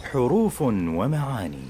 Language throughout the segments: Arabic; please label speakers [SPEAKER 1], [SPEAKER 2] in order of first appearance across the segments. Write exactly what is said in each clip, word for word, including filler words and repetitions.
[SPEAKER 1] حروف ومعاني.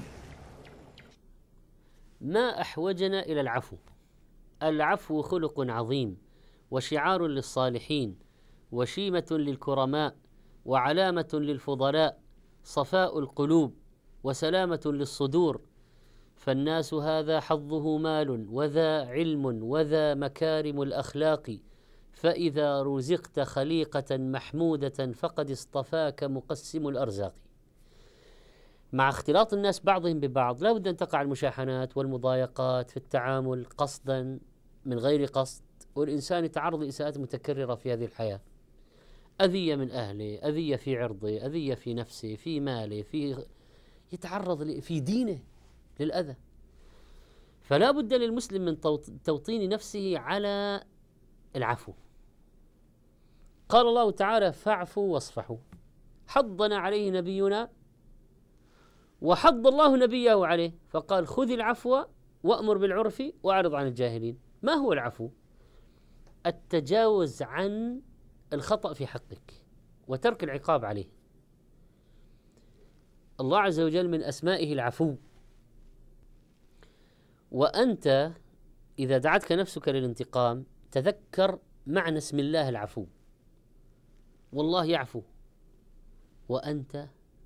[SPEAKER 2] ما أحوجنا إلى العفو. العفو خلق عظيم وشعار للصالحين وشيمة للكرماء وعلامة للفضلاء، صفاء القلوب وسلامة للصدور. فالناس هذا حظه مال وذا علم وذا مكارم الأخلاق، فإذا رزقت خليقة محمودة فقد اصطفاك مقسم الأرزاق. مع اختلاط الناس بعضهم ببعض لا بد أن تقع المشاحنات والمضايقات في التعامل قصدا من غير قصد، والإنسان يتعرض لإساءات متكررة في هذه الحياة، أذية من أهله، أذية في عرضه، أذية في نفسه، في ماله، في يتعرض في دينه للأذى. فلا بد للمسلم من توطين نفسه على العفو. قال الله تعالى: فاعفوا واصفحوا. حضنا عليه نبينا وحض الله نبيه عليه، فقال: خذ العفو وأمر بالعرف وأعرض عن الجاهلين. ما هو العفو؟ التجاوز عن الخطأ في حقك وترك العقاب عليه. الله عز وجل من أسمائه العفو، وأنت إذا دعتك نفسك للانتقام تذكر معنى اسم الله العفو. والله يعفو وأنت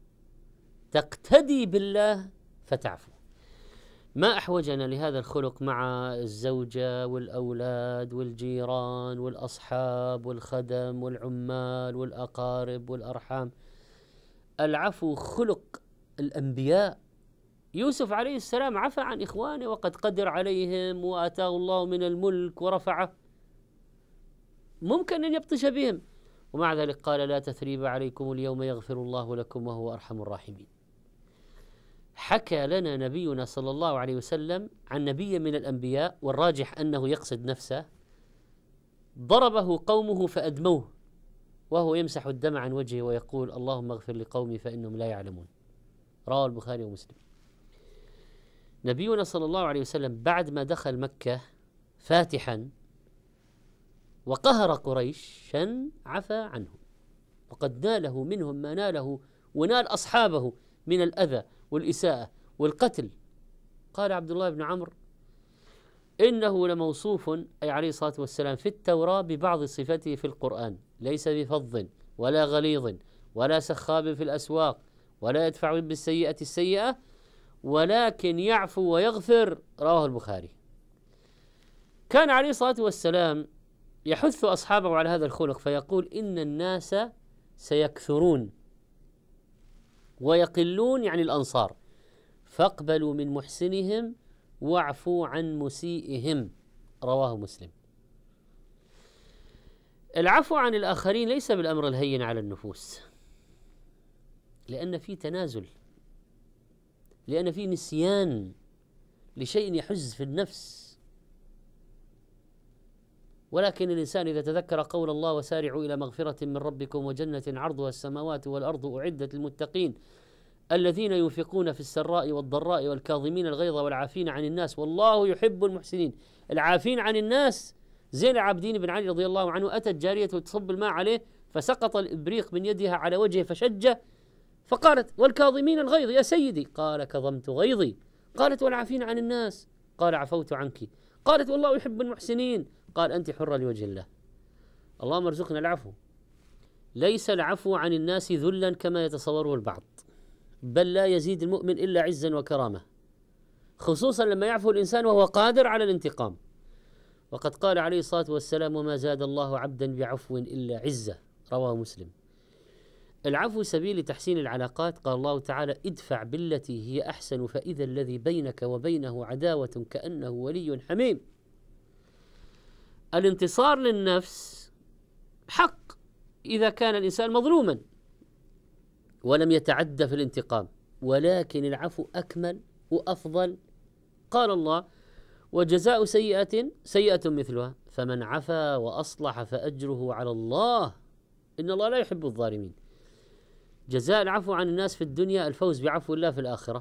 [SPEAKER 2] تقتدي بالله فتعفو. ما أحوجنا لهذا الخلق مع الزوجة والأولاد والجيران والأصحاب والخدم والعمال والأقارب والأرحام. العفو خلق الأنبياء. يوسف عليه السلام عفى عن إخوانه وقد قدر عليهم وآتاه الله من الملك ورفعه، ممكن أن يبطش بهم، ومع ذلك قال: لا تثريب عليكم اليوم يغفر الله لكم وهو أرحم الراحمين. حكى لنا نبينا صلى الله عليه وسلم عن نبي من الأنبياء، والراجح أنه يقصد نفسه، ضربه قومه فأدموه وهو يمسح الدم عن وجهه ويقول: اللهم اغفر لقومي فإنهم لا يعلمون. رواه البخاري ومسلم. نبينا صلى الله عليه وسلم بعد ما دخل مكة فاتحا وقهر قريشا عفى عنهم، وقد ناله منهم ما ناله ونال أصحابه من الأذى والإساءة والقتل. قال عبد الله بن عمرو: إنه لموصوف، أي عليه الصلاة والسلام، في التوراة ببعض صفته في القرآن، ليس بفظ ولا غليظ ولا سخاب في الأسواق ولا يدفع بالسيئة السيئة ولكن يعفو ويغفر. رواه البخاري. كان عليه الصلاة والسلام يحث أصحابه على هذا الخلق فيقول: إن الناس سيكثرون ويقلون، يعني الأنصار، فاقبلوا من محسنهم واعفوا عن مسيئهم. رواه مسلم. العفو عن الآخرين ليس بالأمر الهين على النفوس، لأن في تنازل، لأن في نسيان لشيء يحز في النفس. ولكن الإنسان إذا تذكر قول الله: وسارعوا إلى مغفرة من ربكم وجنة عرضها السماوات والأرض أعدت للمتقين الذين ينفقون في السراء والضراء والكاظمين الغيظ والعافين عن الناس والله يحب المحسنين. العافين عن الناس. زين العابدين بن علي رضي الله عنه أتت جارية تصب الماء عليه فسقط الإبريق من يدها على وجهه فشجه، فقالت: والكاظمين الغيظ يا سيدي؟ قال: كظمت غيظي. قالت: والعافين عن الناس؟ قال: عفوت عنك. قالت: والله يحب المحسنين. قال: أنت حرة لوجه الله. اللهم ارزقنا العفو. ليس العفو عن الناس ذلا كما يتصوره البعض، بل لا يزيد المؤمن إلا عزا وكرامة، خصوصا لما يعفو الإنسان وهو قادر على الانتقام. وقد قال عليه الصلاة والسلام: وما زاد الله عبدا بعفو إلا عزة. رواه مسلم. العفو سبيل لتحسين العلاقات. قال الله تعالى: ادفع بالتي هي أحسن فإذا الذي بينك وبينه عداوة كأنه ولي حميم. الانتصار للنفس حق إذا كان الإنسان مظلوما ولم يتعدى في الانتقام، ولكن العفو أكمل وأفضل. قال الله: وجزاء سيئة سيئة مثلها فمن عفا وأصلح فأجره على الله إن الله لا يحب الظالمين. جزاء العفو عن الناس في الدنيا الفوز بعفو الله في الآخرة.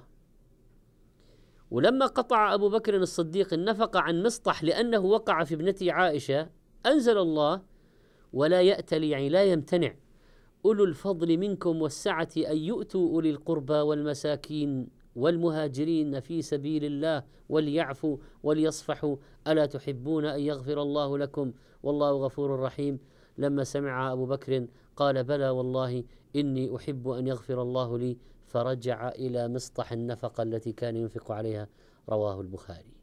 [SPEAKER 2] ولما قطع أبو بكر الصديق النفقة عن مصطح لأنه وقع في ابنته عائشة، أنزل الله: ولا يأتل، يعني لا يمتنع أولو الفضل منكم والسعة أن يؤتوا أولي القربى والمساكين والمهاجرين في سبيل الله وليعفوا وليصفحوا ألا تحبون أن يغفر الله لكم والله غفور رحيم. لما سمع أبو بكر قال بلى والله إني أحب أن يغفر الله لي، فرجع إلى مسطح النفقة التي كان ينفق عليها. رواه البخاري.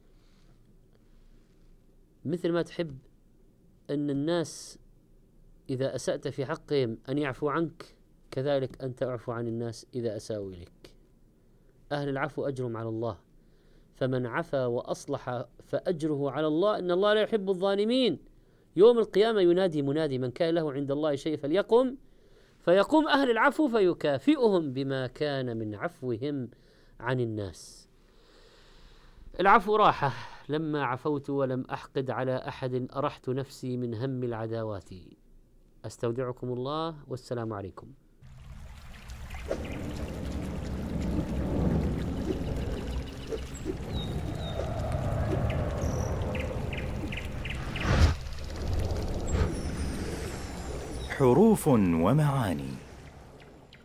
[SPEAKER 2] مثل ما تحب أن الناس إذا أسأت في حقهم أن يعفو عنك، كذلك أنت اعفو عن الناس إذا أساءوا إليك. أهل العفو أجرهم على الله، فمن عفا وأصلح فأجره على الله إن الله لا يحب الظالمين. يوم القيامة ينادي منادي من كان له عند الله شيء فليقم، فيقوم أهل العفو فيكافئهم بما كان من عفوهم عن الناس. العفو راحة، لما عفوت ولم أحقد على أحد أرحت نفسي من هم العداوات. أستودعكم الله والسلام عليكم.
[SPEAKER 1] حروف ومعاني.